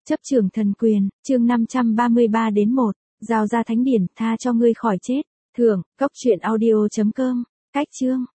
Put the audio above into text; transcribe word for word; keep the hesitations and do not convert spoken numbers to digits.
Chấp trưởng thần quyền, chương năm trăm ba mươi ba đến một, giao ra thánh điển, tha cho ngươi khỏi chết. Thưởng, cốc truyện audio chấm com, cách chương.